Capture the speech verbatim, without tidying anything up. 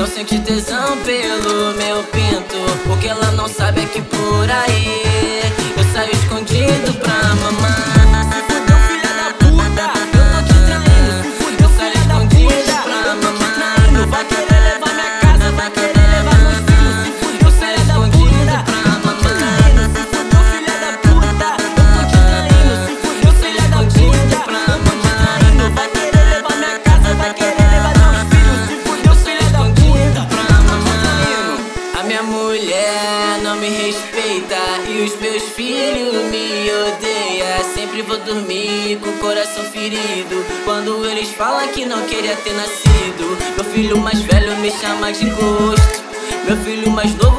não sente tesão pelo meu pinto. O que ela não sabe é que por aí eu saio escondido pra mamar. Mulher não me respeita e os meus filhos me odeiam. Sempre vou dormir com o coração ferido quando eles falam que não queria ter nascido. Meu filho mais velho me chama de gosto, meu filho mais novo